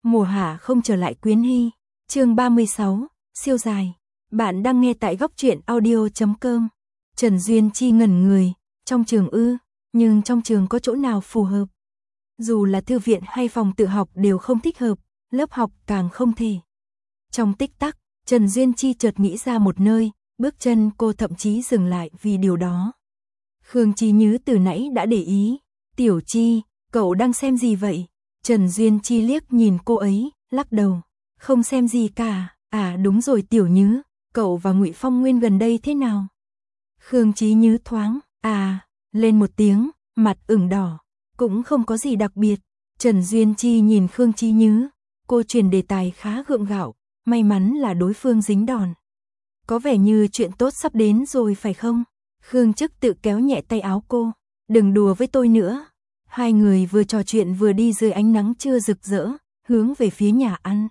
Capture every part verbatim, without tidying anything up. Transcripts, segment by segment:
Mùa hạ không trở lại Quyến Hy. Chương ba mươi sáu, siêu dài. Bạn đang nghe tại góc truyện audio chấm com. Trần Duyên Chi ngẩn người, trong trường ư, nhưng trong trường có chỗ nào phù hợp? Dù là thư viện hay phòng tự học đều không thích hợp, lớp học càng không thể. Trong tích tắc, Trần Duyên Chi chợt nghĩ ra một nơi, bước chân cô thậm chí dừng lại vì điều đó. Khương Chí Nhứ từ nãy đã để ý. Tiểu Chi, cậu đang xem gì vậy? Trần Duyên Chi liếc nhìn cô ấy, lắc đầu. Không xem gì cả. À đúng rồi Tiểu Nhứ, cậu và Ngụy Phong Nguyên gần đây thế nào? Khương Chí Nhứ thoáng, à, lên một tiếng, mặt ửng đỏ. Cũng không có gì đặc biệt. Trần Duyên Chi nhìn Khương Chí Nhứ, cô chuyển đề tài khá gượng gạo, may mắn là đối phương dính đòn. Có vẻ như chuyện tốt sắp đến rồi phải không? Khương Chức tự kéo nhẹ tay áo cô. Đừng đùa với tôi nữa. Hai người vừa trò chuyện vừa đi dưới ánh nắng trưa rực rỡ, hướng về phía nhà ăn.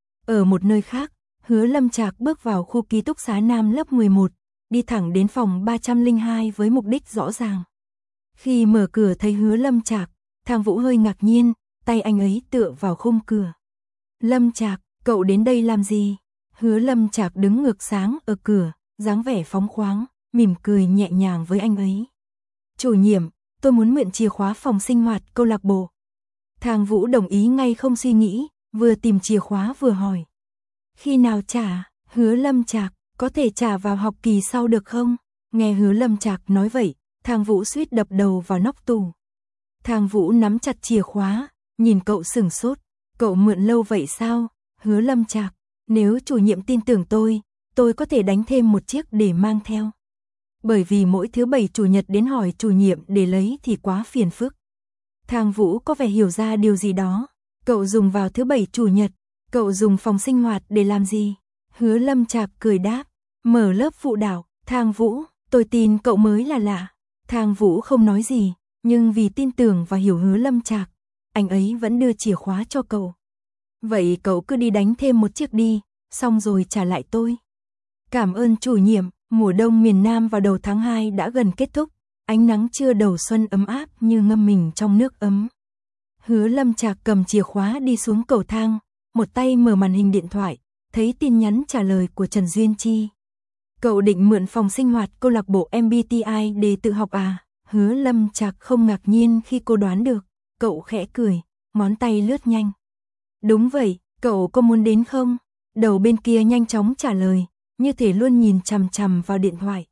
Ở một nơi khác, Hứa Lâm Trạc bước vào khu ký túc xá nam lớp mười một, đi thẳng đến phòng ba trăm lẻ hai với mục đích rõ ràng. Khi mở cửa thấy Hứa Lâm Trạc, Thang Vũ hơi ngạc nhiên, tay anh ấy tựa vào khung cửa. Lâm Trạc, cậu đến đây làm gì? Hứa Lâm Trạc đứng ngược sáng ở cửa, dáng vẻ phóng khoáng, mỉm cười nhẹ nhàng với anh ấy. Chủ nhiệm, tôi muốn mượn chìa khóa phòng sinh hoạt câu lạc bộ. Thang Vũ đồng ý ngay không suy nghĩ, vừa tìm chìa khóa vừa hỏi. Khi nào trả? Hứa Lâm Trạc, có thể trả vào học kỳ sau được không? Nghe Hứa Lâm Trạc nói vậy, Thang Vũ suýt đập đầu vào nóc tủ. Thang Vũ nắm chặt chìa khóa, nhìn cậu sửng sốt. Cậu mượn lâu vậy sao? Hứa Lâm Trạc, nếu chủ nhiệm tin tưởng tôi, tôi có thể đánh thêm một chiếc để mang theo. Bởi vì mỗi thứ bảy chủ nhật đến hỏi chủ nhiệm để lấy thì quá phiền phức. Thang Vũ có vẻ hiểu ra điều gì đó. Cậu dùng vào thứ bảy chủ nhật, cậu dùng phòng sinh hoạt để làm gì? Hứa Lâm Trạc cười đáp, mở lớp phụ đạo. Thang Vũ, tôi tin cậu mới là lạ. Thang Vũ không nói gì, nhưng vì tin tưởng và hiểu Hứa Lâm Trạc, anh ấy vẫn đưa chìa khóa cho cậu. Vậy cậu cứ đi đánh thêm một chiếc đi, xong rồi trả lại tôi. Cảm ơn chủ nhiệm. Mùa đông miền Nam vào đầu tháng hai đã gần kết thúc, ánh nắng trưa đầu xuân ấm áp như ngâm mình trong nước ấm. Hứa Lâm Trạc cầm chìa khóa đi xuống cầu thang, một tay mở màn hình điện thoại, thấy tin nhắn trả lời của Trần Duyên Chi. Cậu định mượn phòng sinh hoạt câu lạc bộ em bê tê i để tự học à? Hứa Lâm Trạc không ngạc nhiên khi cô đoán được, cậu khẽ cười, ngón tay lướt nhanh. Đúng vậy, cậu có muốn đến không? Đầu bên kia nhanh chóng trả lời, như thể luôn nhìn chằm chằm vào điện thoại.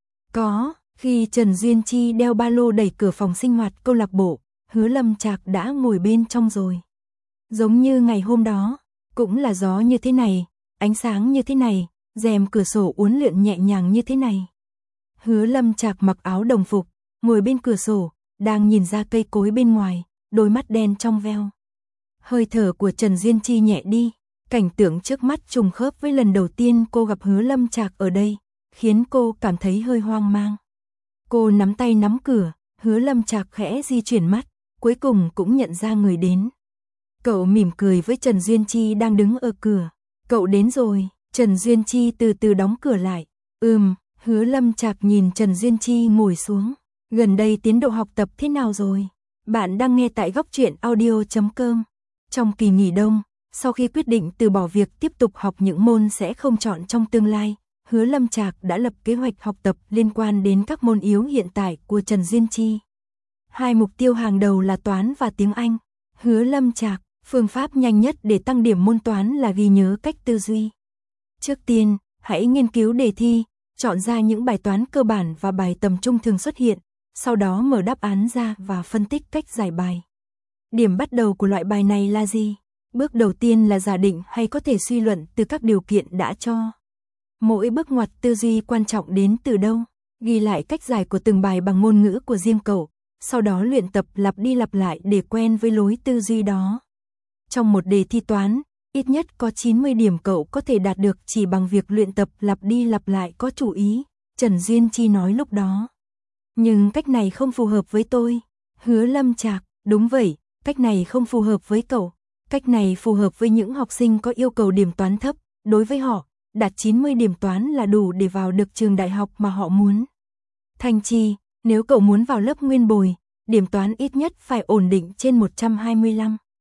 Có, khi Trần Duyên Chi đeo ba lô đẩy cửa phòng sinh hoạt câu lạc bộ, Hứa Lâm Trạc đã ngồi bên trong rồi. Giống như ngày hôm đó, cũng là gió như thế này, ánh sáng như thế này, rèm cửa sổ uốn lượn nhẹ nhàng như thế này. Hứa Lâm Trạc mặc áo đồng phục, ngồi bên cửa sổ, đang nhìn ra cây cối bên ngoài, đôi mắt đen trong veo. Hơi thở của Trần Duyên Chi nhẹ đi. Cảnh tượng trước mắt trùng khớp với lần đầu tiên cô gặp Hứa Lâm Trạc ở đây, khiến cô cảm thấy hơi hoang mang. Cô nắm tay nắm cửa, Hứa Lâm Trạc khẽ di chuyển mắt, cuối cùng cũng nhận ra người đến. Cậu mỉm cười với Trần Duyên Chi đang đứng ở cửa. Cậu đến rồi. Trần Duyên Chi từ từ đóng cửa lại. Ừm, Hứa Lâm Trạc nhìn Trần Duyên Chi ngồi xuống. Gần đây tiến độ học tập thế nào rồi? Bạn đang nghe tại góc truyện audio chấm com. Trong kỳ nghỉ đông, sau khi quyết định từ bỏ việc tiếp tục học những môn sẽ không chọn trong tương lai, Hứa Lâm Trạc đã lập kế hoạch học tập liên quan đến các môn yếu hiện tại của Trần Duyên Chi. Hai mục tiêu hàng đầu là toán và tiếng Anh. Hứa Lâm Trạc, phương pháp nhanh nhất để tăng điểm môn toán là ghi nhớ cách tư duy. Trước tiên, hãy nghiên cứu đề thi, chọn ra những bài toán cơ bản và bài tầm trung thường xuất hiện, sau đó mở đáp án ra và phân tích cách giải bài. Điểm bắt đầu của loại bài này là gì? Bước đầu tiên là giả định hay có thể suy luận từ các điều kiện đã cho. Mỗi bước ngoặt tư duy quan trọng đến từ đâu? Ghi lại cách giải của từng bài bằng ngôn ngữ của riêng cậu, sau đó luyện tập lặp đi lặp lại để quen với lối tư duy đó. Trong một đề thi toán, ít nhất có chín mươi điểm cậu có thể đạt được chỉ bằng việc luyện tập lặp đi lặp lại có chủ ý, Trần Duyên Chi nói lúc đó. Nhưng cách này không phù hợp với tôi. Hứa Lâm Trạc, đúng vậy, cách này không phù hợp với cậu. Cách này phù hợp với những học sinh có yêu cầu điểm toán thấp, đối với họ, đạt chín mươi điểm toán là đủ để vào được trường đại học mà họ muốn. Thanh Chi, nếu cậu muốn vào lớp nguyên bồi, điểm toán ít nhất phải ổn định trên một trăm hai mươi lăm.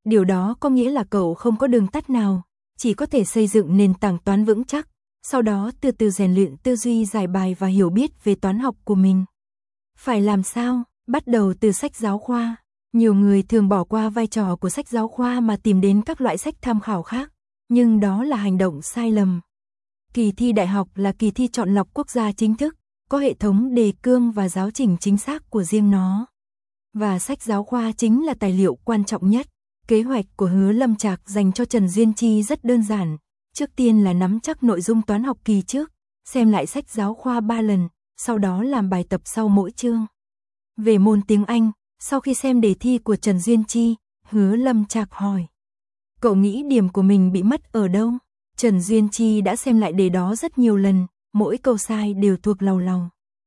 Điều đó có nghĩa là cậu không có đường tắt nào, chỉ có thể xây dựng nền tảng toán vững chắc, sau đó từ từ rèn luyện tư duy giải bài và hiểu biết về toán học của mình. Phải làm sao? Bắt đầu từ sách giáo khoa. Nhiều người thường bỏ qua vai trò của sách giáo khoa mà tìm đến các loại sách tham khảo khác, nhưng đó là hành động sai lầm. Kỳ thi đại học là kỳ thi chọn lọc quốc gia chính thức, có hệ thống đề cương và giáo trình chính xác của riêng nó. Và sách giáo khoa chính là tài liệu quan trọng nhất. Kế hoạch của Hứa Lâm Trạc dành cho Trần Duyên Chi rất đơn giản. Trước tiên là nắm chắc nội dung toán học kỳ trước, xem lại sách giáo khoa ba lần, sau đó làm bài tập sau mỗi chương. Về môn tiếng Anh, sau khi xem đề thi của Trần Duyên Chi, Hứa Lâm Trạc hỏi: cậu nghĩ điểm của mình bị mất ở đâu? Trần Duyên Chi đã xem lại đề đó rất nhiều lần, mỗi câu sai đều thuộc lầu lầu.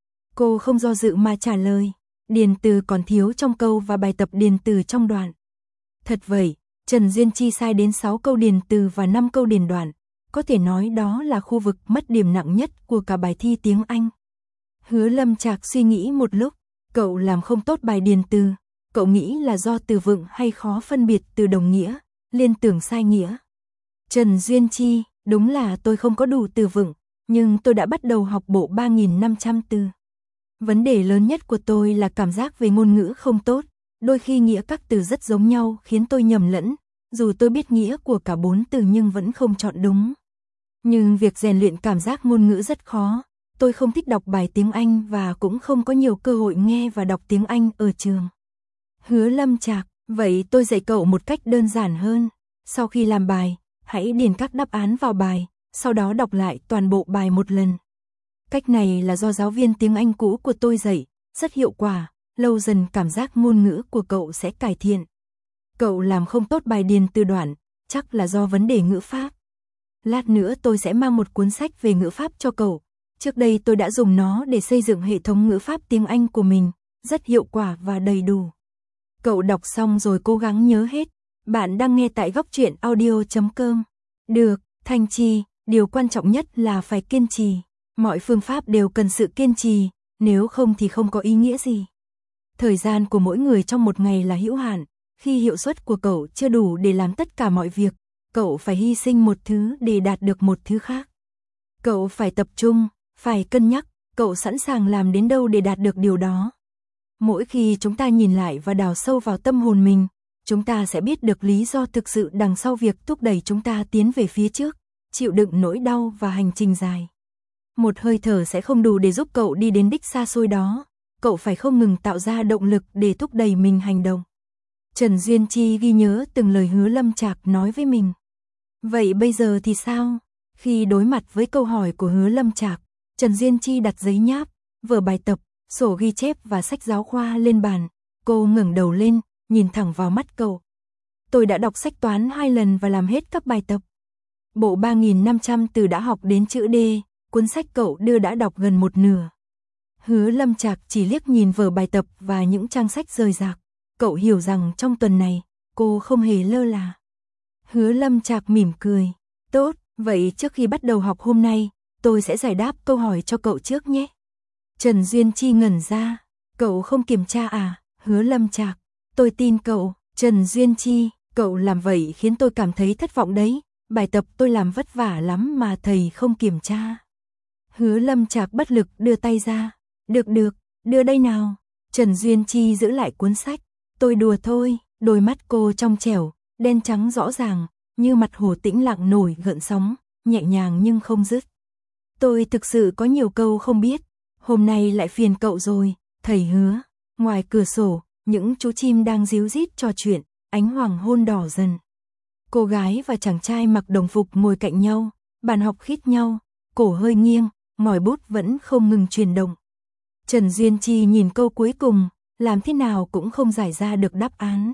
Cô không do dự mà trả lời: điền từ còn thiếu trong câu và bài tập điền từ trong đoạn. Thật vậy, Trần Duyên Chi sai đến sáu câu điền từ và năm câu điền đoạn. Có thể nói đó là khu vực mất điểm nặng nhất của cả bài thi tiếng Anh. Hứa Lâm Trạc suy nghĩ một lúc, cậu làm không tốt bài điền từ. Cậu nghĩ là do từ vựng hay khó phân biệt từ đồng nghĩa, liên tưởng sai nghĩa. Trần Duyên Chi: đúng là tôi không có đủ từ vựng, nhưng tôi đã bắt đầu học bộ ba nghìn năm trăm từ. Vấn đề lớn nhất của tôi là cảm giác về ngôn ngữ không tốt, đôi khi nghĩa các từ rất giống nhau khiến tôi nhầm lẫn, dù tôi biết nghĩa của cả bốn từ nhưng vẫn không chọn đúng. Nhưng việc rèn luyện cảm giác ngôn ngữ rất khó, tôi không thích đọc bài tiếng Anh và cũng không có nhiều cơ hội nghe và đọc tiếng Anh ở trường. Hứa Lâm Trạc: vậy tôi dạy cậu một cách đơn giản hơn. Sau khi làm bài, hãy điền các đáp án vào bài, sau đó đọc lại toàn bộ bài một lần. Cách này là do giáo viên tiếng Anh cũ của tôi dạy, rất hiệu quả, lâu dần cảm giác ngôn ngữ của cậu sẽ cải thiện. Cậu làm không tốt bài điền từ đoạn, chắc là do vấn đề ngữ pháp. Lát nữa tôi sẽ mang một cuốn sách về ngữ pháp cho cậu. Trước đây tôi đã dùng nó để xây dựng hệ thống ngữ pháp tiếng Anh của mình, rất hiệu quả và đầy đủ. Cậu đọc xong rồi cố gắng nhớ hết. Bạn đang nghe tại góc truyện audio chấm com. Được, Thanh Chi, điều quan trọng nhất là phải kiên trì. Mọi phương pháp đều cần sự kiên trì, nếu không thì không có ý nghĩa gì. Thời gian của mỗi người trong một ngày là hữu hạn, khi hiệu suất của cậu chưa đủ để làm tất cả mọi việc, cậu phải hy sinh một thứ để đạt được một thứ khác. Cậu phải tập trung, phải cân nhắc, cậu sẵn sàng làm đến đâu để đạt được điều đó. Mỗi khi chúng ta nhìn lại và đào sâu vào tâm hồn mình, chúng ta sẽ biết được lý do thực sự đằng sau việc thúc đẩy chúng ta tiến về phía trước, chịu đựng nỗi đau và hành trình dài. Một hơi thở sẽ không đủ để giúp cậu đi đến đích xa xôi đó, cậu phải không ngừng tạo ra động lực để thúc đẩy mình hành động. Trần Duyên Chi ghi nhớ từng lời Hứa Lâm Trạc nói với mình. Vậy bây giờ thì sao? Khi đối mặt với câu hỏi của Hứa Lâm Trạc, Trần Duyên Chi đặt giấy nháp, vở bài tập, sổ ghi chép và sách giáo khoa lên bàn. Cô ngẩng đầu lên, nhìn thẳng vào mắt cậu. Tôi đã đọc sách toán hai lần và làm hết các bài tập. Bộ ba nghìn năm trăm từ đã học đến chữ D, cuốn sách cậu đưa đã đọc gần một nửa. Hứa Lâm Trạc chỉ liếc nhìn vở bài tập và những trang sách rời rạc. Cậu hiểu rằng trong tuần này, cô không hề lơ là. Hứa Lâm Trạc mỉm cười. Tốt, vậy trước khi bắt đầu học hôm nay, tôi sẽ giải đáp câu hỏi cho cậu trước nhé. Trần Duyên Chi ngẩn ra. Cậu không kiểm tra à? Hứa Lâm Trạc: tôi tin cậu. Trần Duyên Chi: cậu làm vậy khiến tôi cảm thấy thất vọng đấy. Bài tập tôi làm vất vả lắm mà thầy không kiểm tra. Hứa Lâm Trạc bất lực đưa tay ra. Được được, đưa đây nào. Trần Duyên Chi giữ lại cuốn sách. Tôi đùa thôi. Đôi mắt cô trong trẻo, đen trắng rõ ràng, như mặt hồ tĩnh lặng nổi gợn sóng, nhẹ nhàng nhưng không dứt. Tôi thực sự có nhiều câu không biết. Hôm nay lại phiền cậu rồi, thầy Hứa. Ngoài cửa sổ, những chú chim đang ríu rít trò chuyện, ánh hoàng hôn đỏ dần. Cô gái và chàng trai mặc đồng phục ngồi cạnh nhau, bàn học khít nhau, cổ hơi nghiêng, ngòi bút vẫn không ngừng chuyển động. Trần Duyên Chi nhìn câu cuối cùng, làm thế nào cũng không giải ra được đáp án.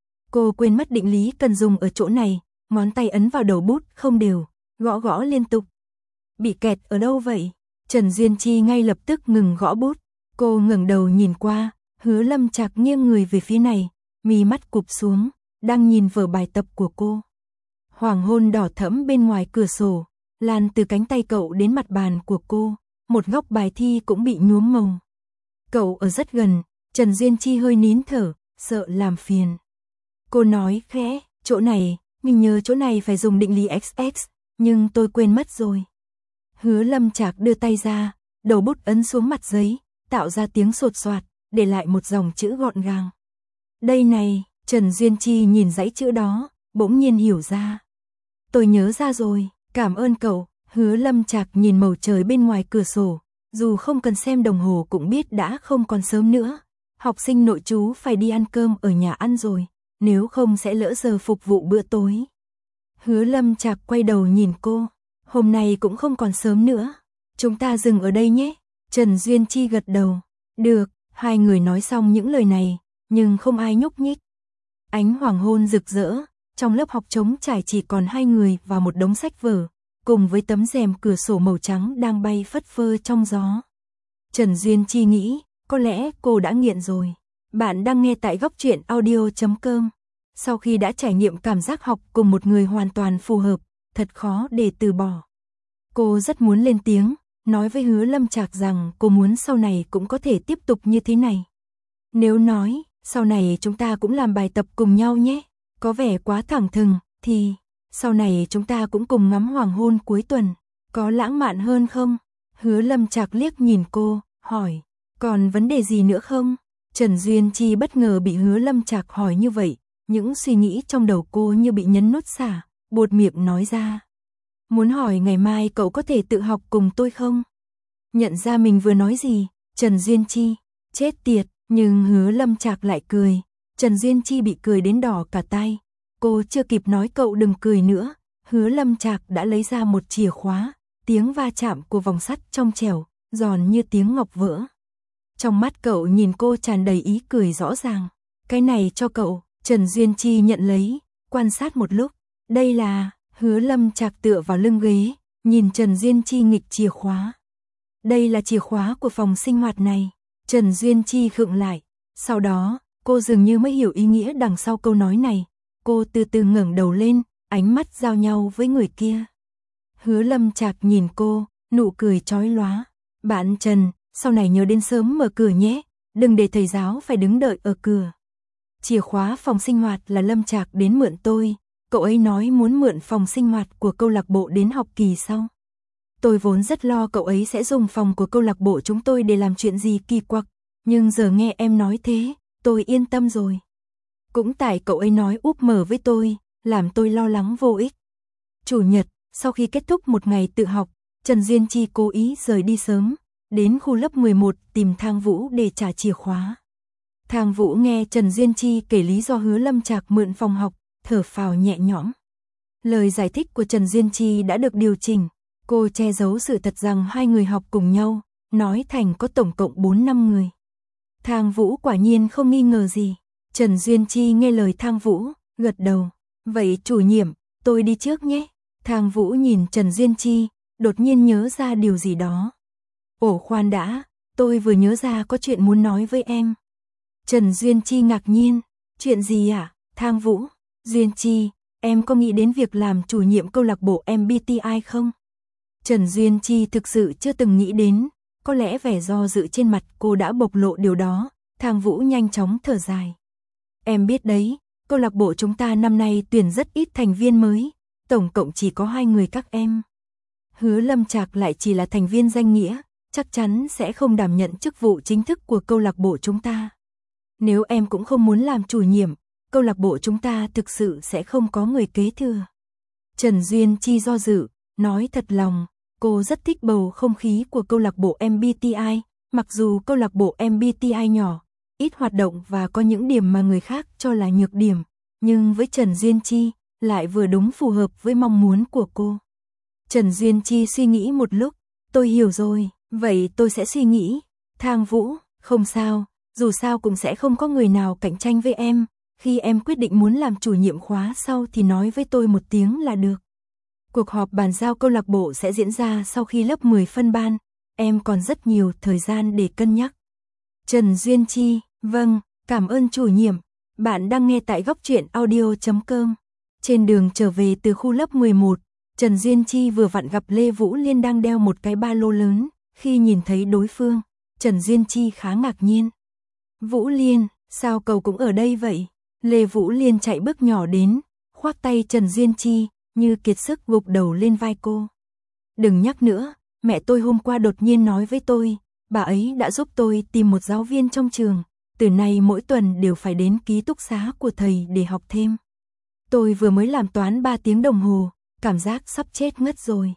Cô quên mất định lý cần dùng ở chỗ này, ngón tay ấn vào đầu bút không đều, gõ gõ liên tục. Bị kẹt ở đâu vậy? Trần Duyên Chi ngay lập tức ngừng gõ bút. Cô ngẩng đầu nhìn qua, Hứa Lâm Trạc nghiêng người về phía này, mí mắt cụp xuống, đang nhìn vở bài tập của cô. Hoàng hôn đỏ thẫm bên ngoài cửa sổ, lan từ cánh tay cậu đến mặt bàn của cô, một góc bài thi cũng bị nhuốm màu. Cậu ở rất gần, Trần Duyên Chi hơi nín thở, sợ làm phiền. Cô nói khẽ, Chỗ này, mình nhớ chỗ này phải dùng định lý x x, nhưng tôi quên mất rồi. Hứa Lâm Trạc đưa tay ra, đầu bút ấn xuống mặt giấy, tạo ra tiếng sột soạt, để lại một dòng chữ gọn gàng. Đây này, Trần Duyên Chi nhìn dãy chữ đó, bỗng nhiên hiểu ra. Tôi nhớ ra rồi, cảm ơn cậu. Hứa Lâm Trạc nhìn màu trời bên ngoài cửa sổ, dù không cần xem đồng hồ cũng biết đã không còn sớm nữa. Học sinh nội trú phải đi ăn cơm ở nhà ăn rồi, nếu không sẽ lỡ giờ phục vụ bữa tối. Hứa Lâm Trạc quay đầu nhìn cô, hôm nay cũng không còn sớm nữa, chúng ta dừng ở đây nhé. Trần Duyên Chi gật đầu, được, hai người nói xong những lời này, nhưng không ai nhúc nhích. Ánh hoàng hôn rực rỡ, trong lớp học trống trải chỉ còn hai người và một đống sách vở, cùng với tấm rèm cửa sổ màu trắng đang bay phất phơ trong gió. Trần Duyên Chi nghĩ, có lẽ cô đã nghiện rồi. Bạn đang nghe tại góc truyện audio chấm com. Sau khi đã trải nghiệm cảm giác học cùng một người hoàn toàn phù hợp, thật khó để từ bỏ. Cô rất muốn lên tiếng, nói với Hứa Lâm Trạc rằng cô muốn sau này cũng có thể tiếp tục như thế này. Nếu nói, sau này chúng ta cũng làm bài tập cùng nhau nhé, có vẻ quá thẳng thừng, thì sau này chúng ta cũng cùng ngắm hoàng hôn cuối tuần, có lãng mạn hơn không? Hứa Lâm Trạc liếc nhìn cô, hỏi, còn vấn đề gì nữa không? Trần Duyên Chi bất ngờ bị Hứa Lâm Trạc hỏi như vậy, những suy nghĩ trong đầu cô như bị nhấn nút xả, buột miệng nói ra. Muốn hỏi ngày mai cậu có thể tự học cùng tôi không? Nhận ra mình vừa nói gì, Trần Duyên Chi, chết tiệt, nhưng Hứa Lâm Trạc lại cười. Trần Duyên Chi bị cười đến đỏ cả tai. Cô chưa kịp nói cậu đừng cười nữa, Hứa Lâm Trạc đã lấy ra một chìa khóa, tiếng va chạm của vòng sắt trong trẻo, giòn như tiếng ngọc vỡ. Trong mắt cậu nhìn cô tràn đầy ý cười rõ ràng. Cái này cho cậu. Trần Duyên Chi nhận lấy, quan sát một lúc. Đây là, Hứa Lâm Trạc tựa vào lưng ghế, nhìn Trần Duyên Chi nghịch chìa khóa. Đây là chìa khóa của phòng sinh hoạt này. Trần Duyên Chi khựng lại. Sau đó, cô dường như mới hiểu ý nghĩa đằng sau câu nói này. Cô từ từ ngẩng đầu lên, ánh mắt giao nhau với người kia. Hứa Lâm Trạc nhìn cô, nụ cười chói lóa. Bạn Trần, sau này nhớ đến sớm mở cửa nhé, đừng để thầy giáo phải đứng đợi ở cửa. Chìa khóa phòng sinh hoạt là Lâm Trạc đến mượn tôi, cậu ấy nói muốn mượn phòng sinh hoạt của câu lạc bộ đến học kỳ sau. Tôi vốn rất lo cậu ấy sẽ dùng phòng của câu lạc bộ chúng tôi để làm chuyện gì kỳ quặc, nhưng giờ nghe em nói thế, tôi yên tâm rồi. Cũng tại cậu ấy nói úp mở với tôi, làm tôi lo lắng vô ích. Chủ nhật, sau khi kết thúc một ngày tự học, Trần Duyên Chi cố ý rời đi sớm, đến khu lớp mười một tìm Thang Vũ để trả chìa khóa. Thang Vũ nghe Trần Duyên Chi kể lý do Hứa Lâm Trạc mượn phòng học, thở phào nhẹ nhõm. Lời giải thích của Trần Duyên Chi đã được điều chỉnh, cô che giấu sự thật rằng hai người học cùng nhau, nói thành có tổng cộng bốn năm người. Thang Vũ quả nhiên không nghi ngờ gì. Trần Duyên Chi nghe lời Thang Vũ, gật đầu. Vậy chủ nhiệm, tôi đi trước nhé. Thang Vũ nhìn Trần Duyên Chi, đột nhiên nhớ ra điều gì đó. Ồ khoan đã, tôi vừa nhớ ra có chuyện muốn nói với em. Trần Duyên Chi ngạc nhiên, chuyện gì ạ? À? Thang Vũ, Duyên Chi, em có nghĩ đến việc làm chủ nhiệm câu lạc bộ em bê tê i không? Trần Duyên Chi thực sự chưa từng nghĩ đến, có lẽ vẻ do dự trên mặt cô đã bộc lộ điều đó. Thang Vũ nhanh chóng thở dài. Em biết đấy, câu lạc bộ chúng ta năm nay tuyển rất ít thành viên mới, tổng cộng chỉ có hai người các em. Hứa Lâm Trạc lại chỉ là thành viên danh nghĩa, chắc chắn sẽ không đảm nhận chức vụ chính thức của câu lạc bộ chúng ta. Nếu em cũng không muốn làm chủ nhiệm, câu lạc bộ chúng ta thực sự sẽ không có người kế thừa. Trần Duyên Chi do dự, nói thật lòng, cô rất thích bầu không khí của câu lạc bộ em bê tê i, mặc dù câu lạc bộ em bê tê i nhỏ, ít hoạt động và có những điểm mà người khác cho là nhược điểm, nhưng với Trần Duyên Chi, lại vừa đúng phù hợp với mong muốn của cô. Trần Duyên Chi suy nghĩ một lúc, tôi hiểu rồi, vậy tôi sẽ suy nghĩ. Thang Vũ, không sao, dù sao cũng sẽ không có người nào cạnh tranh với em, khi em quyết định muốn làm chủ nhiệm khóa sau thì nói với tôi một tiếng là được. Cuộc họp bàn giao câu lạc bộ sẽ diễn ra sau khi lớp mười phân ban, em còn rất nhiều thời gian để cân nhắc. Trần Duyên Chi, vâng, cảm ơn chủ nhiệm. Bạn đang nghe tại góc truyện audio chấm com. Trên đường trở về từ khu lớp mười một, Trần Duyên Chi vừa vặn gặp Lê Vũ Liên đang đeo một cái ba lô lớn. Khi nhìn thấy đối phương, Trần Duyên Chi khá ngạc nhiên. Vũ Liên, sao cậu cũng ở đây vậy? Lê Vũ Liên chạy bước nhỏ đến, khoác tay Trần Duyên Chi, như kiệt sức gục đầu lên vai cô. Đừng nhắc nữa, mẹ tôi hôm qua đột nhiên nói với tôi, bà ấy đã giúp tôi tìm một giáo viên trong trường, từ nay mỗi tuần đều phải đến ký túc xá của thầy để học thêm. Tôi vừa mới làm toán ba tiếng đồng hồ, cảm giác sắp chết ngất rồi.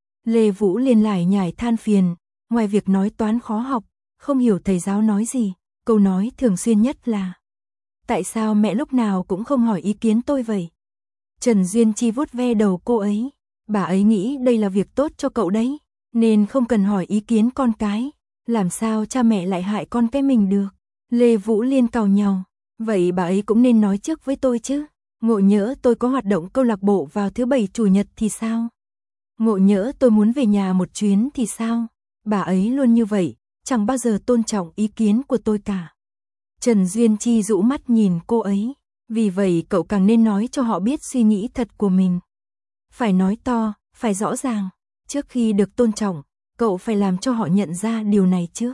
Lê Vũ Liên lải nhải than phiền, ngoài việc nói toán khó học, không hiểu thầy giáo nói gì, câu nói thường xuyên nhất là: tại sao mẹ lúc nào cũng không hỏi ý kiến tôi vậy? Trần Duyên Chi vuốt ve đầu cô ấy, bà ấy nghĩ đây là việc tốt cho cậu đấy, nên không cần hỏi ý kiến con cái, làm sao cha mẹ lại hại con cái mình được? Lê Vũ Liên càu nhàu, vậy bà ấy cũng nên nói trước với tôi chứ, ngộ nhỡ tôi có hoạt động câu lạc bộ vào thứ bảy chủ nhật thì sao? Ngộ nhỡ tôi muốn về nhà một chuyến thì sao? Bà ấy luôn như vậy, chẳng bao giờ tôn trọng ý kiến của tôi cả. Trần Duyên Chi rũ mắt nhìn cô ấy, vì vậy cậu càng nên nói cho họ biết suy nghĩ thật của mình. Phải nói to, phải rõ ràng, trước khi được tôn trọng, cậu phải làm cho họ nhận ra điều này trước.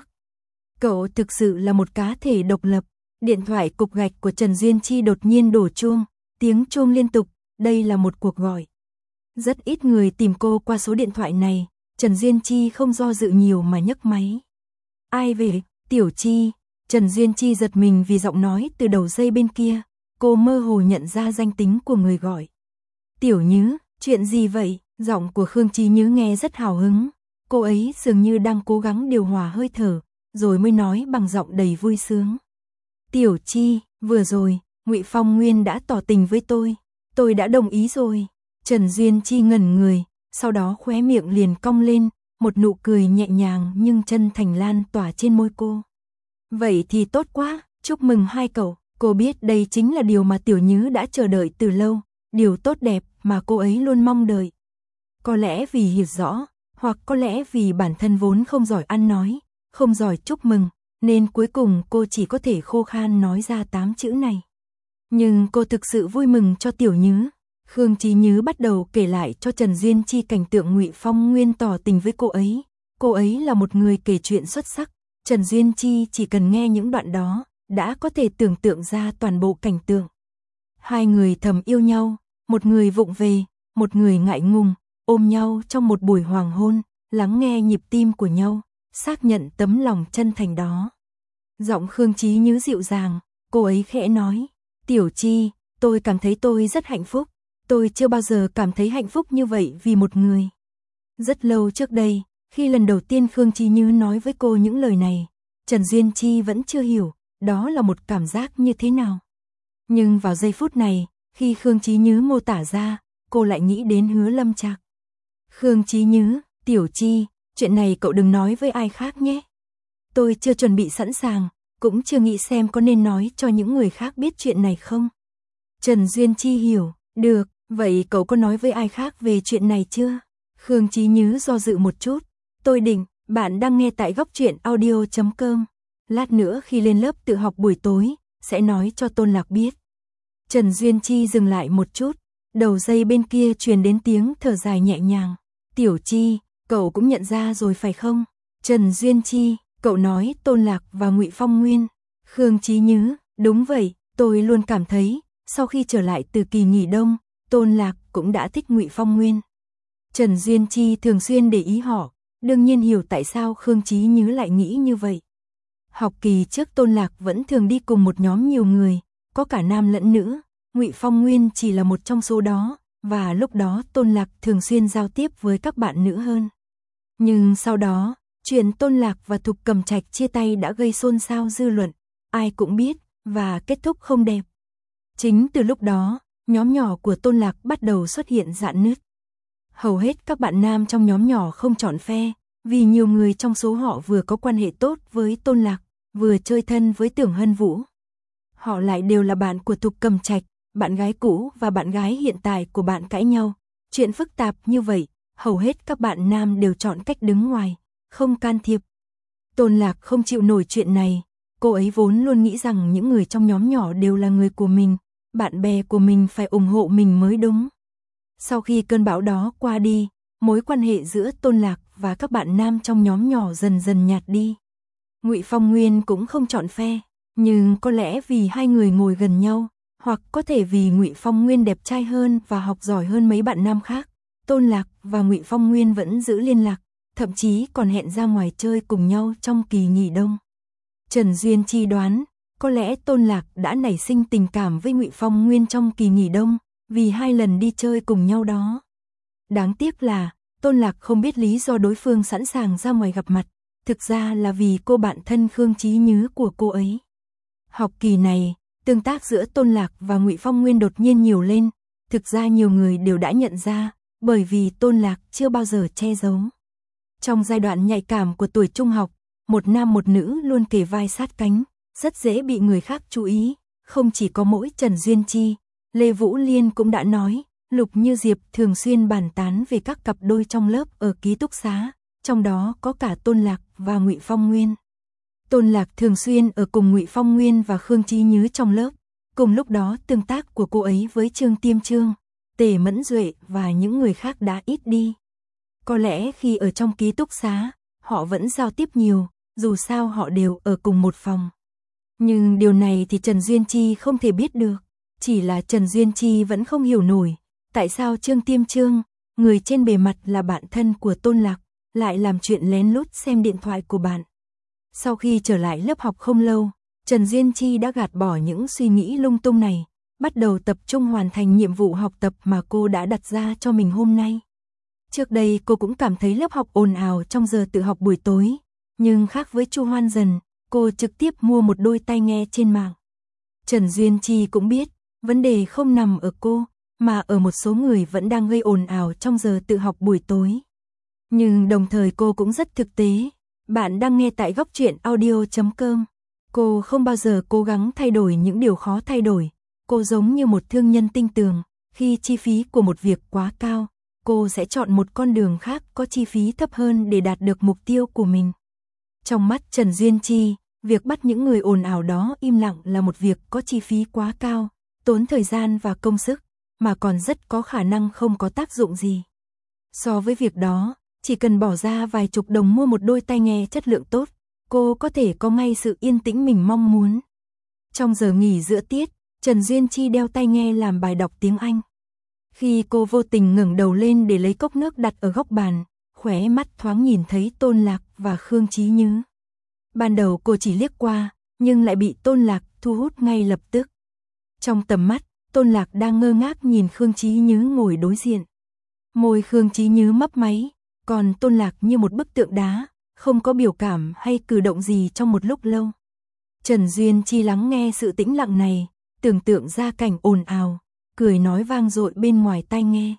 Cậu thực sự là một cá thể độc lập. Điện thoại cục gạch của Trần Duyên Chi đột nhiên đổ chuông, tiếng chuông liên tục, đây là một cuộc gọi. Rất ít người tìm cô qua số điện thoại này, Trần Duyên Chi không do dự nhiều mà nhấc máy. Ai về? Tiểu Chi. Trần Duyên Chi giật mình vì giọng nói từ đầu dây bên kia, cô mơ hồ nhận ra danh tính của người gọi. Tiểu Nhứ, chuyện gì vậy? Giọng của Khương Chí Nhứ nghe rất hào hứng, cô ấy dường như đang cố gắng điều hòa hơi thở, rồi mới nói bằng giọng đầy vui sướng. Tiểu Chi, vừa rồi, Ngụy Phong Nguyên đã tỏ tình với tôi, tôi đã đồng ý rồi. Trần Duyên Chi ngẩn người, sau đó khóe miệng liền cong lên, một nụ cười nhẹ nhàng nhưng chân thành lan tỏa trên môi cô. Vậy thì tốt quá, chúc mừng hai cậu, cô biết đây chính là điều mà Tiểu Nhứ đã chờ đợi từ lâu, điều tốt đẹp mà cô ấy luôn mong đợi. Có lẽ vì hiểu rõ, hoặc có lẽ vì bản thân vốn không giỏi ăn nói, không giỏi chúc mừng, nên cuối cùng cô chỉ có thể khô khan nói ra tám chữ này. Nhưng cô thực sự vui mừng cho Tiểu Nhứ. Khương Chí Nhứ bắt đầu kể lại cho Trần Duyên Chi cảnh tượng Ngụy Phong Nguyên tỏ tình với cô ấy. Cô ấy là một người kể chuyện xuất sắc. Trần Duyên Chi chỉ cần nghe những đoạn đó, đã có thể tưởng tượng ra toàn bộ cảnh tượng. Hai người thầm yêu nhau, một người vụng về, một người ngại ngùng, ôm nhau trong một buổi hoàng hôn, lắng nghe nhịp tim của nhau, xác nhận tấm lòng chân thành đó. Giọng Khương Chí Nhứ dịu dàng, cô ấy khẽ nói, Tiểu Chi, tôi cảm thấy tôi rất hạnh phúc, tôi chưa bao giờ cảm thấy hạnh phúc như vậy vì một người. Rất lâu trước đây, khi lần đầu tiên Khương Chí Nhứ nói với cô những lời này, Trần Duyên Chi vẫn chưa hiểu, đó là một cảm giác như thế nào. Nhưng vào giây phút này, khi Khương Chí Nhứ mô tả ra, cô lại nghĩ đến Hứa Lâm Trạc. Khương Chí Nhứ, Tiểu Chi, chuyện này cậu đừng nói với ai khác nhé. Tôi chưa chuẩn bị sẵn sàng, cũng chưa nghĩ xem có nên nói cho những người khác biết chuyện này không. Trần Duyên Chi hiểu, được, vậy cậu có nói với ai khác về chuyện này chưa? Khương Chí Nhứ do dự một chút, tôi định, bạn đang nghe tại góc truyện audio chấm com. Lát nữa khi lên lớp tự học buổi tối, sẽ nói cho Tôn Lạc biết. Trần Duyên Chi dừng lại một chút, đầu dây bên kia truyền đến tiếng thở dài nhẹ nhàng. Tiểu Chi, cậu cũng nhận ra rồi phải không? Trần Duyên Chi, cậu nói Tôn Lạc và Ngụy Phong Nguyên. Khương Chí Nhứ, đúng vậy, tôi luôn cảm thấy, sau khi trở lại từ kỳ nghỉ đông, Tôn Lạc cũng đã thích Ngụy Phong Nguyên. Trần Duyên Chi thường xuyên để ý họ, đương nhiên hiểu tại sao Khương Chí Nhứ lại nghĩ như vậy. Học kỳ trước Tôn Lạc vẫn thường đi cùng một nhóm nhiều người, có cả nam lẫn nữ, Ngụy Phong Nguyên chỉ là một trong số đó, và lúc đó Tôn Lạc thường xuyên giao tiếp với các bạn nữ hơn. Nhưng sau đó, chuyện Tôn Lạc và Thục Cầm Trạch chia tay đã gây xôn xao dư luận, ai cũng biết, và kết thúc không đẹp. Chính từ lúc đó, nhóm nhỏ của Tôn Lạc bắt đầu xuất hiện rạn nứt. Hầu hết các bạn nam trong nhóm nhỏ không chọn phe, vì nhiều người trong số họ vừa có quan hệ tốt với Tôn Lạc, vừa chơi thân với Tưởng Hân Vũ. Họ lại đều là bạn của Thục Cầm Trạch, bạn gái cũ và bạn gái hiện tại của bạn cãi nhau. Chuyện phức tạp như vậy, hầu hết các bạn nam đều chọn cách đứng ngoài, không can thiệp. Tôn Lạc không chịu nổi chuyện này, cô ấy vốn luôn nghĩ rằng những người trong nhóm nhỏ đều là người của mình, bạn bè của mình phải ủng hộ mình mới đúng. Sau khi cơn bão đó qua đi, mối quan hệ giữa Tôn Lạc và các bạn nam trong nhóm nhỏ dần dần nhạt đi. Ngụy Phong Nguyên cũng không chọn phe, nhưng có lẽ vì hai người ngồi gần nhau, hoặc có thể vì Ngụy Phong Nguyên đẹp trai hơn và học giỏi hơn mấy bạn nam khác. Tôn Lạc và Ngụy Phong Nguyên vẫn giữ liên lạc, thậm chí còn hẹn ra ngoài chơi cùng nhau trong kỳ nghỉ đông. Trần Duyên Chi đoán, có lẽ Tôn Lạc đã nảy sinh tình cảm với Ngụy Phong Nguyên trong kỳ nghỉ đông, vì hai lần đi chơi cùng nhau đó. Đáng tiếc là, Tôn Lạc không biết lý do đối phương sẵn sàng ra ngoài gặp mặt, thực ra là vì cô bạn thân Khương Chí Nhứ của cô ấy. Học kỳ này, tương tác giữa Tôn Lạc và Ngụy Phong Nguyên đột nhiên nhiều lên, thực ra nhiều người đều đã nhận ra, bởi vì Tôn Lạc chưa bao giờ che giấu. Trong giai đoạn nhạy cảm của tuổi trung học, một nam một nữ luôn kề vai sát cánh, rất dễ bị người khác chú ý, không chỉ có mỗi Trần Duyên Chi, Lê Vũ Liên cũng đã nói, Lục Như Diệp thường xuyên bàn tán về các cặp đôi trong lớp ở ký túc xá, trong đó có cả Tôn Lạc và Ngụy Phong Nguyên. Tôn Lạc thường xuyên ở cùng Ngụy Phong Nguyên và Khương Chí Nhứ trong lớp, cùng lúc đó tương tác của cô ấy với Trương Tiêm Trương, Tề Mẫn Duệ và những người khác đã ít đi. Có lẽ khi ở trong ký túc xá, họ vẫn giao tiếp nhiều, dù sao họ đều ở cùng một phòng. Nhưng điều này thì Trần Duyên Chi không thể biết được, chỉ là Trần Duyên Chi vẫn không hiểu nổi, tại sao Trương Tiêm Trương, người trên bề mặt là bạn thân của Tôn Lạc, lại làm chuyện lén lút xem điện thoại của bạn. Sau khi trở lại lớp học không lâu, Trần Duyên Chi đã gạt bỏ những suy nghĩ lung tung này, bắt đầu tập trung hoàn thành nhiệm vụ học tập mà cô đã đặt ra cho mình hôm nay. Trước đây cô cũng cảm thấy lớp học ồn ào trong giờ tự học buổi tối, nhưng khác với Chu Hoan Dần, cô trực tiếp mua một đôi tai nghe trên mạng. Trần Duyên Chi cũng biết, vấn đề không nằm ở cô, mà ở một số người vẫn đang gây ồn ào trong giờ tự học buổi tối. Nhưng đồng thời cô cũng rất thực tế. Bạn đang nghe tại góc truyện audio chấm com. Cô không bao giờ cố gắng thay đổi những điều khó thay đổi. Cô giống như một thương nhân tinh tường, khi chi phí của một việc quá cao, cô sẽ chọn một con đường khác có chi phí thấp hơn để đạt được mục tiêu của mình. Trong mắt Trần Duyên Chi, việc bắt những người ồn ào đó im lặng là một việc có chi phí quá cao, tốn thời gian và công sức, mà còn rất có khả năng không có tác dụng gì. So với việc đó, chỉ cần bỏ ra vài chục đồng mua một đôi tai nghe chất lượng tốt, cô có thể có ngay sự yên tĩnh mình mong muốn. Trong giờ nghỉ giữa tiết, Trần Duyên Chi đeo tai nghe làm bài đọc tiếng Anh. Khi cô vô tình ngẩng đầu lên để lấy cốc nước đặt ở góc bàn, khóe mắt thoáng nhìn thấy Tôn Lạc và Khương Chí Nhứ. Ban đầu cô chỉ liếc qua, nhưng lại bị Tôn Lạc thu hút ngay lập tức. Trong tầm mắt, Tôn Lạc đang ngơ ngác nhìn Khương Chí Nhứ ngồi đối diện. Môi Khương Chí Nhứ mấp máy, còn Tôn Lạc như một bức tượng đá, không có biểu cảm hay cử động gì trong một lúc lâu. Trần Duyên Chi lắng nghe sự tĩnh lặng này, tưởng tượng ra cảnh ồn ào, cười nói vang dội bên ngoài tai nghe.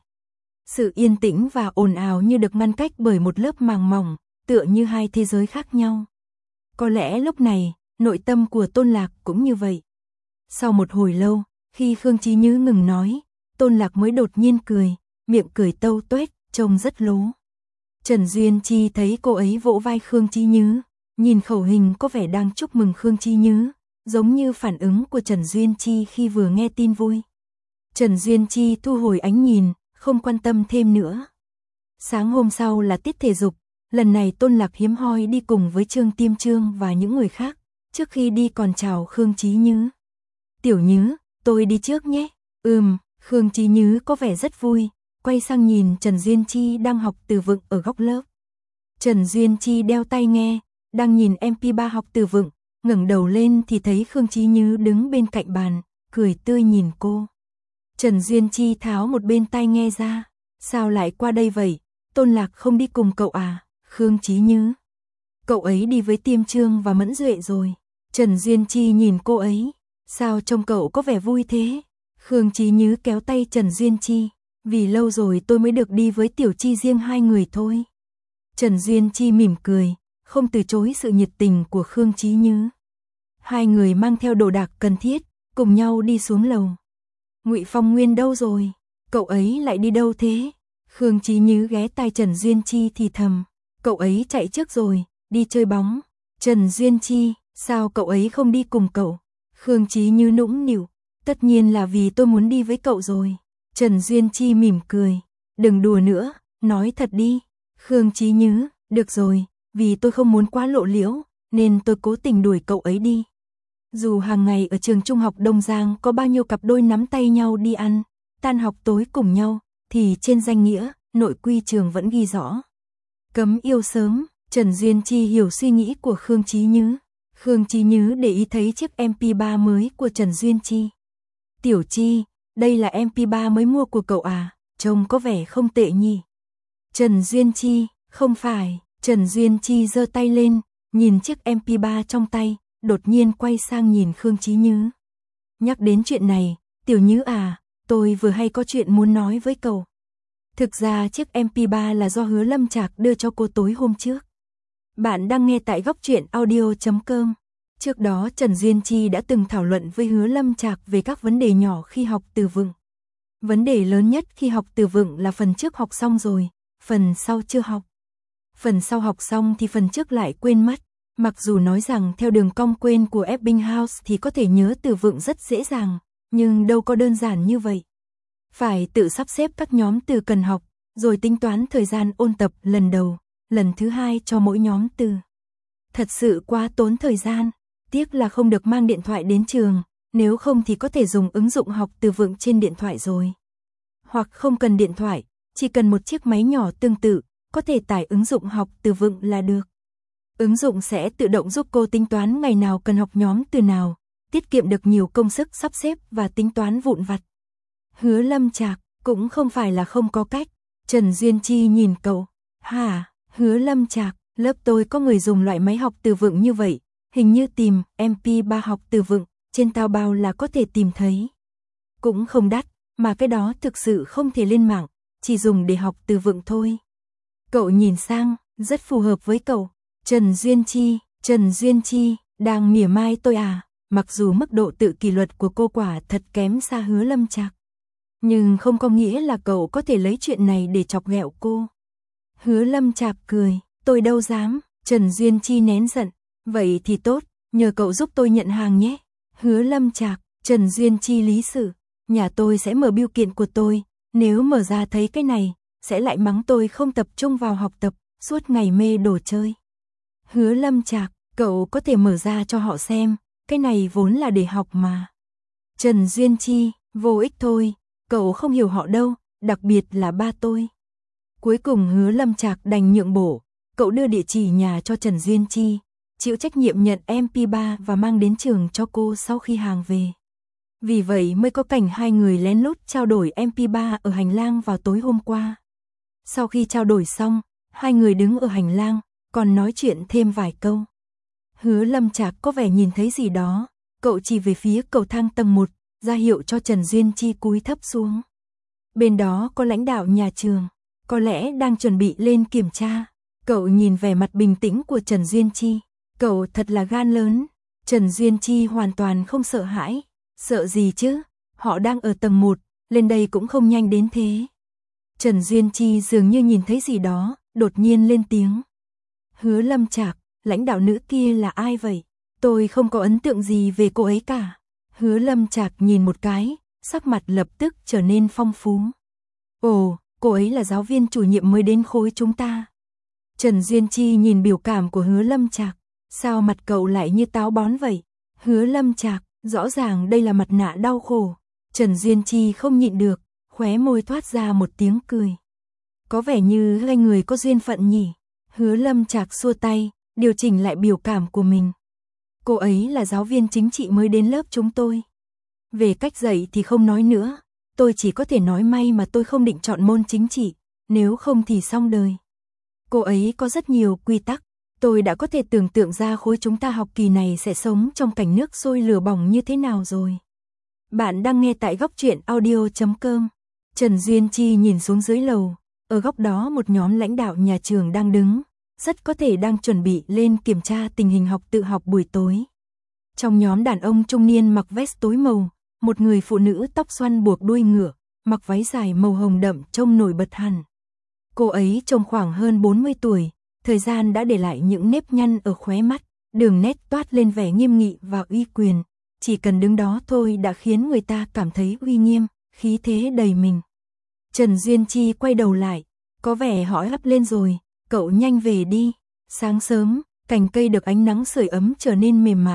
Sự yên tĩnh và ồn ào như được ngăn cách bởi một lớp màng mỏng, tựa như hai thế giới khác nhau. Có lẽ lúc này, nội tâm của Tôn Lạc cũng như vậy. Sau một hồi lâu, khi Khương Chí Nhứ ngừng nói, Tôn Lạc mới đột nhiên cười, miệng cười tâu tuét, trông rất lố. Trần Duyên Chi thấy cô ấy vỗ vai Khương Chí Nhứ, nhìn khẩu hình có vẻ đang chúc mừng Khương Chí Nhứ, giống như phản ứng của Trần Duyên Chi khi vừa nghe tin vui. Trần Duyên Chi thu hồi ánh nhìn, không quan tâm thêm nữa. Sáng hôm sau là tiết thể dục, lần này Tôn Lạc hiếm hoi đi cùng với Trương Tiêm Trương và những người khác, trước khi đi còn chào Khương Chí Nhứ. Tiểu Nhứ, tôi đi trước nhé. Ừm, Khương Chí Nhứ có vẻ rất vui, quay sang nhìn Trần Duyên Chi đang học từ vựng ở góc lớp. Trần Duyên Chi đeo tai nghe, đang nhìn em pê ba học từ vựng, ngẩng đầu lên thì thấy Khương Chí Nhứ đứng bên cạnh bàn, cười tươi nhìn cô. Trần Duyên Chi tháo một bên tai nghe ra, sao lại qua đây vậy? Tôn Lạc không đi cùng cậu à? Khương Chí Nhứ. Cậu ấy đi với Tiêm Trương và Mẫn Duệ rồi. Trần Duyên Chi nhìn cô ấy, sao trông cậu có vẻ vui thế? Khương Chí Nhứ kéo tay Trần Duyên Chi, vì lâu rồi tôi mới được đi với Tiểu Chi riêng hai người thôi. Trần Duyên Chi mỉm cười, không từ chối sự nhiệt tình của Khương Chí Nhứ. Hai người mang theo đồ đạc cần thiết, cùng nhau đi xuống lầu. Ngụy Phong Nguyên đâu rồi? Cậu ấy lại đi đâu thế? Khương Chí Nhứ ghé tai Trần Duyên Chi thì thầm, cậu ấy chạy trước rồi, đi chơi bóng. Trần Duyên Chi, sao cậu ấy không đi cùng cậu? Khương Chí Nhứ nũng nịu, tất nhiên là vì tôi muốn đi với cậu rồi. Trần Duyên Chi mỉm cười, đừng đùa nữa, nói thật đi. Khương Chí Nhứ, được rồi, vì tôi không muốn quá lộ liễu, nên tôi cố tình đuổi cậu ấy đi. Dù hàng ngày ở trường trung học Đông Giang có bao nhiêu cặp đôi nắm tay nhau đi ăn, tan học tối cùng nhau, thì trên danh nghĩa, nội quy trường vẫn ghi rõ. Cấm yêu sớm. Trần Duyên Chi hiểu suy nghĩ của Khương Chí Nhứ. Khương Chí Nhứ để ý thấy chiếc em pê ba mới của Trần Duyên Chi. Tiểu Chi, đây là em pê ba mới mua của cậu à, trông có vẻ không tệ nhỉ. Trần Duyên Chi, không phải. Trần Duyên Chi giơ tay lên, nhìn chiếc em pê ba trong tay, đột nhiên quay sang nhìn Khương Chí Nhứ. Nhắc đến chuyện này, Tiểu Nhứ à, tôi vừa hay có chuyện muốn nói với cậu. Thực ra chiếc em pê ba là do Hứa Lâm Trạc đưa cho cô tối hôm trước. Bạn đang nghe tại góc truyện audio chấm com. Trước đó Trần Duyên Chi đã từng thảo luận với Hứa Lâm Trạc về các vấn đề nhỏ khi học từ vựng. Vấn đề lớn nhất khi học từ vựng là phần trước học xong rồi, phần sau chưa học. Phần sau học xong thì phần trước lại quên mất. Mặc dù nói rằng theo đường cong quên của Ebbinghaus thì có thể nhớ từ vựng rất dễ dàng, nhưng đâu có đơn giản như vậy. Phải tự sắp xếp các nhóm từ cần học, rồi tính toán thời gian ôn tập lần đầu, lần thứ hai cho mỗi nhóm từ. Thật sự quá tốn thời gian, tiếc là không được mang điện thoại đến trường, nếu không thì có thể dùng ứng dụng học từ vựng trên điện thoại rồi. Hoặc không cần điện thoại, chỉ cần một chiếc máy nhỏ tương tự, có thể tải ứng dụng học từ vựng là được. Ứng dụng sẽ tự động giúp cô tính toán ngày nào cần học nhóm từ nào, tiết kiệm được nhiều công sức sắp xếp và tính toán vụn vặt. Hứa Lâm Trạc, cũng không phải là không có cách. Trần Duyên Chi nhìn cậu. Hả, Hứa Lâm Trạc, lớp tôi có người dùng loại máy học từ vựng như vậy, hình như tìm em pê ba học từ vựng, trên Taobao là có thể tìm thấy. Cũng không đắt, mà cái đó thực sự không thể lên mạng, chỉ dùng để học từ vựng thôi. Cậu nhìn sang, rất phù hợp với cậu. Trần Duyên Chi, Trần Duyên Chi, đang mỉa mai tôi à, mặc dù mức độ tự kỷ luật của cô quả thật kém xa Hứa Lâm Trạc. Nhưng không có nghĩa là cậu có thể lấy chuyện này để chọc ghẹo cô. Hứa Lâm Trạc cười, tôi đâu dám. Trần Duyên Chi nén giận, vậy thì tốt, nhờ cậu giúp tôi nhận hàng nhé. Hứa Lâm Trạc, Trần Duyên Chi lý sự, nhà tôi sẽ mở bưu kiện của tôi, nếu mở ra thấy cái này, sẽ lại mắng tôi không tập trung vào học tập, suốt ngày mê đồ chơi. Hứa Lâm Trạc, cậu có thể mở ra cho họ xem, cái này vốn là để học mà. Trần Duyên Chi, vô ích thôi, cậu không hiểu họ đâu, đặc biệt là ba tôi. Cuối cùng Hứa Lâm Trạc đành nhượng bộ, cậu đưa địa chỉ nhà cho Trần Duyên Chi, chịu trách nhiệm nhận em pê ba và mang đến trường cho cô sau khi hàng về. Vì vậy mới có cảnh hai người lén lút trao đổi em pê ba ở hành lang vào tối hôm qua. Sau khi trao đổi xong, hai người đứng ở hành lang, còn nói chuyện thêm vài câu. Hứa Lâm Trạc có vẻ nhìn thấy gì đó, cậu chỉ về phía cầu thang tầng một, ra hiệu cho Trần Duyên Chi cúi thấp xuống. Bên đó có lãnh đạo nhà trường, có lẽ đang chuẩn bị lên kiểm tra. Cậu nhìn vẻ mặt bình tĩnh của Trần Duyên Chi, cậu thật là gan lớn. Trần Duyên Chi hoàn toàn không sợ hãi, sợ gì chứ, họ đang ở tầng một, lên đây cũng không nhanh đến thế. Trần Duyên Chi dường như nhìn thấy gì đó, đột nhiên lên tiếng. Hứa Lâm Trạc, lãnh đạo nữ kia là ai vậy? Tôi không có ấn tượng gì về cô ấy cả. Hứa Lâm Trạc nhìn một cái, sắc mặt lập tức trở nên phong phú. Ồ, cô ấy là giáo viên chủ nhiệm mới đến khối chúng ta. Trần Duyên Chi nhìn biểu cảm của Hứa Lâm Trạc, sao mặt cậu lại như táo bón vậy? Hứa Lâm Trạc, rõ ràng đây là mặt nạ đau khổ. Trần Duyên Chi không nhịn được, khóe môi thoát ra một tiếng cười. Có vẻ như hai người có duyên phận nhỉ? Hứa Lâm Trạc xua tay, điều chỉnh lại biểu cảm của mình. Cô ấy là giáo viên chính trị mới đến lớp chúng tôi. Về cách dạy thì không nói nữa, tôi chỉ có thể nói may mà tôi không định chọn môn chính trị, nếu không thì xong đời. Cô ấy có rất nhiều quy tắc, tôi đã có thể tưởng tượng ra khối chúng ta học kỳ này sẽ sống trong cảnh nước sôi lửa bỏng như thế nào rồi. Bạn đang nghe tại góc truyện audio chấm com. Trần Duyên Chi nhìn xuống dưới lầu, ở góc đó một nhóm lãnh đạo nhà trường đang đứng, rất có thể đang chuẩn bị lên kiểm tra tình hình học tự học buổi tối. Trong nhóm đàn ông trung niên mặc vest tối màu, một người phụ nữ tóc xoăn buộc đuôi ngựa, mặc váy dài màu hồng đậm trông nổi bật hẳn. Cô ấy trông khoảng hơn bốn mươi tuổi, thời gian đã để lại những nếp nhăn ở khóe mắt, đường nét toát lên vẻ nghiêm nghị và uy quyền. Chỉ cần đứng đó thôi đã khiến người ta cảm thấy uy nghiêm, khí thế đầy mình. Trần Duyên Chi quay đầu lại, có vẻ hỏi hấp lên rồi, cậu nhanh về đi. Sáng sớm, cành cây được ánh nắng sưởi ấm trở nên mềm mại,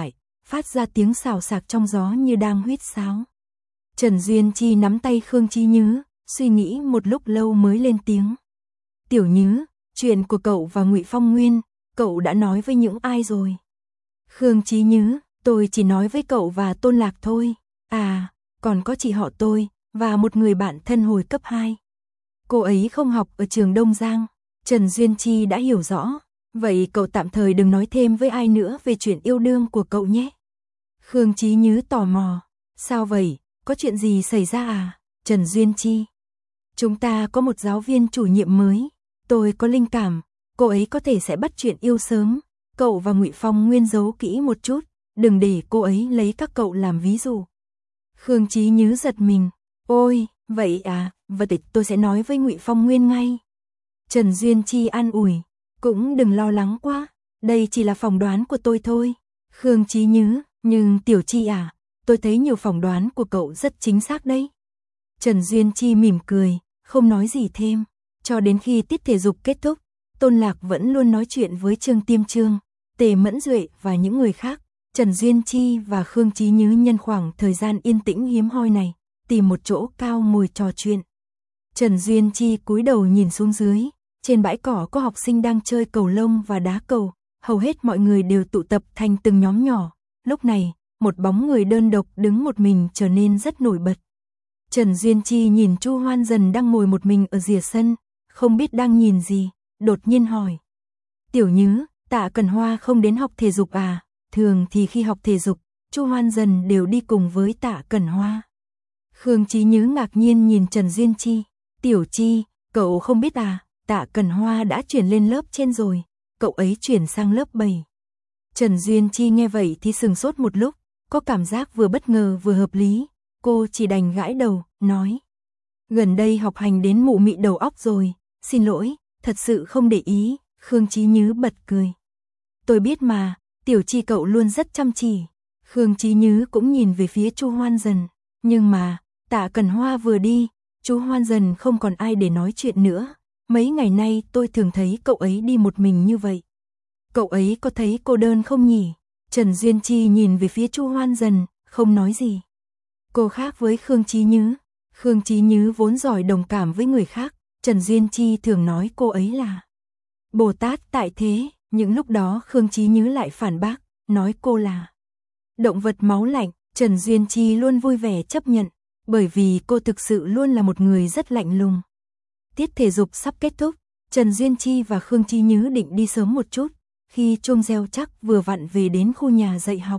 phát ra tiếng xào xạc trong gió như đang huýt sáo. Trần Duyên Chi nắm tay Khương Chí Nhứ, suy nghĩ một lúc lâu mới lên tiếng. Tiểu Nhứ, chuyện của cậu và Ngụy Phong Nguyên, cậu đã nói với những ai rồi? Khương Chí Nhứ, tôi chỉ nói với cậu và Tôn Lạc thôi. À, còn có chị họ tôi, và một người bạn thân hồi cấp hai. Cô ấy không học ở trường Đông Giang. Trần Duyên Chi đã hiểu rõ. Vậy cậu tạm thời đừng nói thêm với ai nữa về chuyện yêu đương của cậu nhé. Khương Chí Nhứ tò mò. Sao vậy? Có chuyện gì xảy ra à? Trần Duyên Chi. Chúng ta có một giáo viên chủ nhiệm mới. Tôi có linh cảm, cô ấy có thể sẽ bắt chuyện yêu sớm. Cậu và Ngụy Phong Nguyên giấu kỹ một chút, đừng để cô ấy lấy các cậu làm ví dụ. Khương Chí Nhứ giật mình. Ôi, vậy à, vậy tôi sẽ nói với Ngụy Phong Nguyên ngay. Trần Duyên Chi an ủi. Cũng đừng lo lắng quá, đây chỉ là phỏng đoán của tôi thôi. Khương Chí Nhứ, nhưng Tiểu Chi à, tôi thấy nhiều phỏng đoán của cậu rất chính xác đấy. Trần Duyên Chi mỉm cười, không nói gì thêm. Cho đến khi tiết thể dục kết thúc, Tôn Lạc vẫn luôn nói chuyện với Trương Tiêm Trương, Tề Mẫn Duệ và những người khác. Trần Duyên Chi và Khương Chí Nhứ nhân khoảng thời gian yên tĩnh hiếm hoi này, tìm một chỗ cao ngồi trò chuyện. Trần Duyên Chi cúi đầu nhìn xuống dưới, trên bãi cỏ có học sinh đang chơi cầu lông và đá cầu, hầu hết mọi người đều tụ tập thành từng nhóm nhỏ. Lúc này, một bóng người đơn độc đứng một mình trở nên rất nổi bật. Trần Duyên Chi nhìn Chu Hoan Dần đang ngồi một mình ở rìa sân, không biết đang nhìn gì, đột nhiên hỏi. Tiểu Nhứ, Tạ Cần Hoa không đến học thể dục à? Thường thì khi học thể dục, Chu Hoan Dần đều đi cùng với Tạ Cần Hoa. Khương Chí Nhứ ngạc nhiên nhìn Trần Duyên Chi. Tiểu Chi, cậu không biết à? Tạ Cần Hoa đã chuyển lên lớp trên rồi, cậu ấy chuyển sang lớp bảy. Trần Duyên Chi nghe vậy thì sừng sốt một lúc, có cảm giác vừa bất ngờ vừa hợp lý, cô chỉ đành gãi đầu, nói. Gần đây học hành đến mụ mị đầu óc rồi, xin lỗi, thật sự không để ý. Khương Chí Nhứ bật cười. Tôi biết mà, Tiểu Chi cậu luôn rất chăm chỉ. Khương Chí Nhứ cũng nhìn về phía Chu Hoan Dần, nhưng mà, Tạ Cần Hoa vừa đi, Chu Hoan Dần không còn ai để nói chuyện nữa. Mấy ngày nay tôi thường thấy cậu ấy đi một mình như vậy. Cậu ấy có thấy cô đơn không nhỉ? Trần Duyên Chi nhìn về phía Chu Hoan Dần, không nói gì. Cô khác với Khương Chí Nhứ. Khương Chí Nhứ vốn giỏi đồng cảm với người khác. Trần Duyên Chi thường nói cô ấy là Bồ Tát tại thế. Những lúc đó Khương Chí Nhứ lại phản bác, nói cô là động vật máu lạnh. Trần Duyên Chi luôn vui vẻ chấp nhận, bởi vì cô thực sự luôn là một người rất lạnh lùng. Tiết thể dục sắp kết thúc, Trần Duyên Chi và Khương Chí Nhứ định đi sớm một chút, khi chuông reo chắc vừa vặn về đến khu nhà dạy học.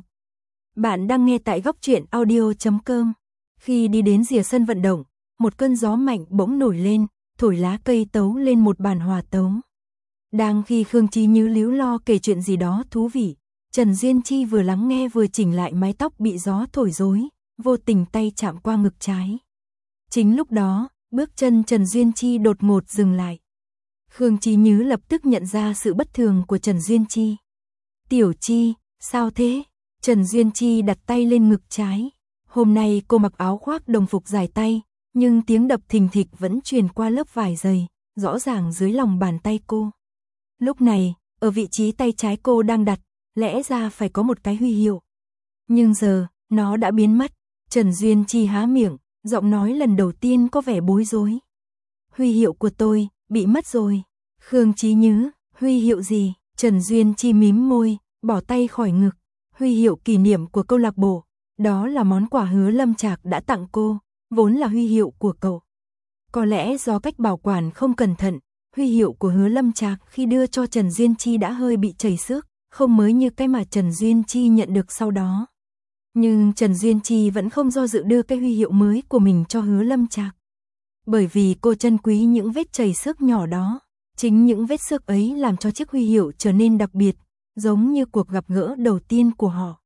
Bạn đang nghe tại góc truyện audio chấm com. Khi đi đến rìa sân vận động, một cơn gió mạnh bỗng nổi lên, thổi lá cây tấu lên một bản hòa tấu. Đang khi Khương Chí Nhứ líu lo kể chuyện gì đó thú vị, Trần Duyên Chi vừa lắng nghe vừa chỉnh lại mái tóc bị gió thổi rối, vô tình tay chạm qua ngực trái. Chính lúc đó, bước chân Trần Duyên Chi đột ngột dừng lại. Khương Chí Nhứ lập tức nhận ra sự bất thường của Trần Duyên Chi. Tiểu Chi, sao thế? Trần Duyên Chi đặt tay lên ngực trái. Hôm nay cô mặc áo khoác đồng phục dài tay, nhưng tiếng đập thình thịch vẫn truyền qua lớp vải dày, rõ ràng dưới lòng bàn tay cô. Lúc này, ở vị trí tay trái cô đang đặt, lẽ ra phải có một cái huy hiệu. Nhưng giờ, nó đã biến mất. Trần Duyên Chi há miệng, giọng nói lần đầu tiên có vẻ bối rối. Huy hiệu của tôi, bị mất rồi. Khương Chí Nhứ, huy hiệu gì? Trần Duyên Chi mím môi, bỏ tay khỏi ngực. Huy hiệu kỷ niệm của câu lạc bộ. Đó là món quà Hứa Lâm Trạc đã tặng cô, vốn là huy hiệu của cậu. Có lẽ do cách bảo quản không cẩn thận, huy hiệu của Hứa Lâm Trạc khi đưa cho Trần Duyên Chi đã hơi bị chảy xước, không mới như cái mà Trần Duyên Chi nhận được sau đó. Nhưng Trần Duyên Chi vẫn không do dự đưa cái huy hiệu mới của mình cho Hứa Lâm Trạc. Bởi vì cô trân quý những vết chảy xước nhỏ đó, chính những vết xước ấy làm cho chiếc huy hiệu trở nên đặc biệt, giống như cuộc gặp gỡ đầu tiên của họ.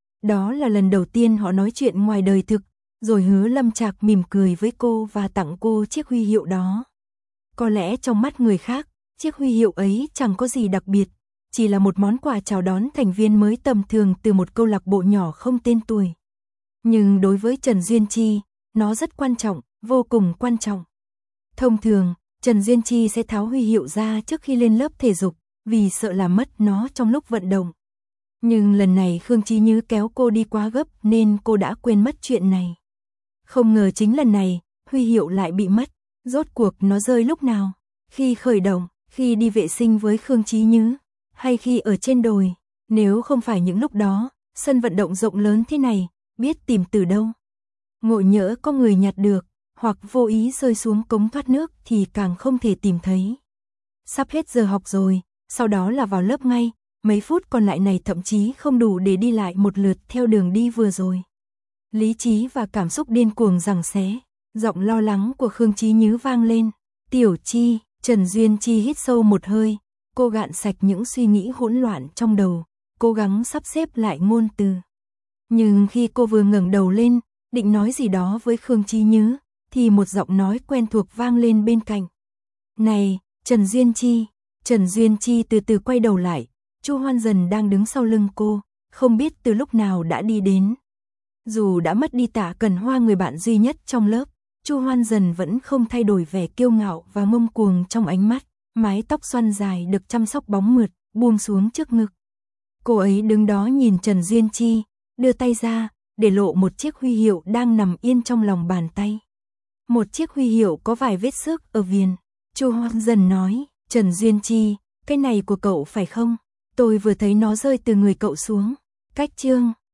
Đó là lần đầu tiên họ nói chuyện ngoài đời thực, rồi Hứa Lâm Trạc mỉm cười với cô và tặng cô chiếc huy hiệu đó. Có lẽ trong mắt người khác, chiếc huy hiệu ấy chẳng có gì đặc biệt, chỉ là một món quà chào đón thành viên mới tầm thường từ một câu lạc bộ nhỏ không tên tuổi. Nhưng đối với Trần Duyên Chi, nó rất quan trọng, vô cùng quan trọng. Thông thường, Trần Duyên Chi sẽ tháo huy hiệu ra trước khi lên lớp thể dục, vì sợ làm mất nó trong lúc vận động. Nhưng lần này Khương Chí Như kéo cô đi quá gấp nên cô đã quên mất chuyện này. Không ngờ chính lần này, huy hiệu lại bị mất. Rốt cuộc nó rơi lúc nào? Khi khởi động, khi đi vệ sinh với Khương Chí Như, hay khi ở trên đồi? Nếu không phải những lúc đó, sân vận động rộng lớn thế này, biết tìm từ đâu? Ngộ nhỡ có người nhặt được, hoặc vô ý rơi xuống cống thoát nước thì càng không thể tìm thấy. Sắp hết giờ học rồi, sau đó là vào lớp ngay, mấy phút còn lại này thậm chí không đủ để đi lại một lượt theo đường đi vừa rồi. Lý trí và cảm xúc điên cuồng giằng xé, giọng lo lắng của Khương Chí Như vang lên. Tiểu Chi, Trần Duyên Chi hít sâu một hơi, cô gạn sạch những suy nghĩ hỗn loạn trong đầu, cố gắng sắp xếp lại ngôn từ. Nhưng khi cô vừa ngẩng đầu lên, định nói gì đó với Khương Chí Như, thì một giọng nói quen thuộc vang lên bên cạnh. Này, Trần Duyên Chi. Trần Duyên Chi từ từ quay đầu lại, Chu Hoan Dần đang đứng sau lưng cô, không biết từ lúc nào đã đi đến. Dù đã mất đi Tạ Cần Hoa người bạn duy nhất trong lớp, Chu Hoan Dần vẫn không thay đổi vẻ kiêu ngạo và ngông cuồng trong ánh mắt, mái tóc xoăn dài được chăm sóc bóng mượt, buông xuống trước ngực. Cô ấy đứng đó nhìn Trần Duyên Chi, đưa tay ra, để lộ một chiếc huy hiệu đang nằm yên trong lòng bàn tay. Một chiếc huy hiệu có vài vết xước ở viền. Chu Hoan Dần nói, Trần Duyên Chi, cái này của cậu phải không? Tôi vừa thấy nó rơi từ người cậu xuống. Cách chương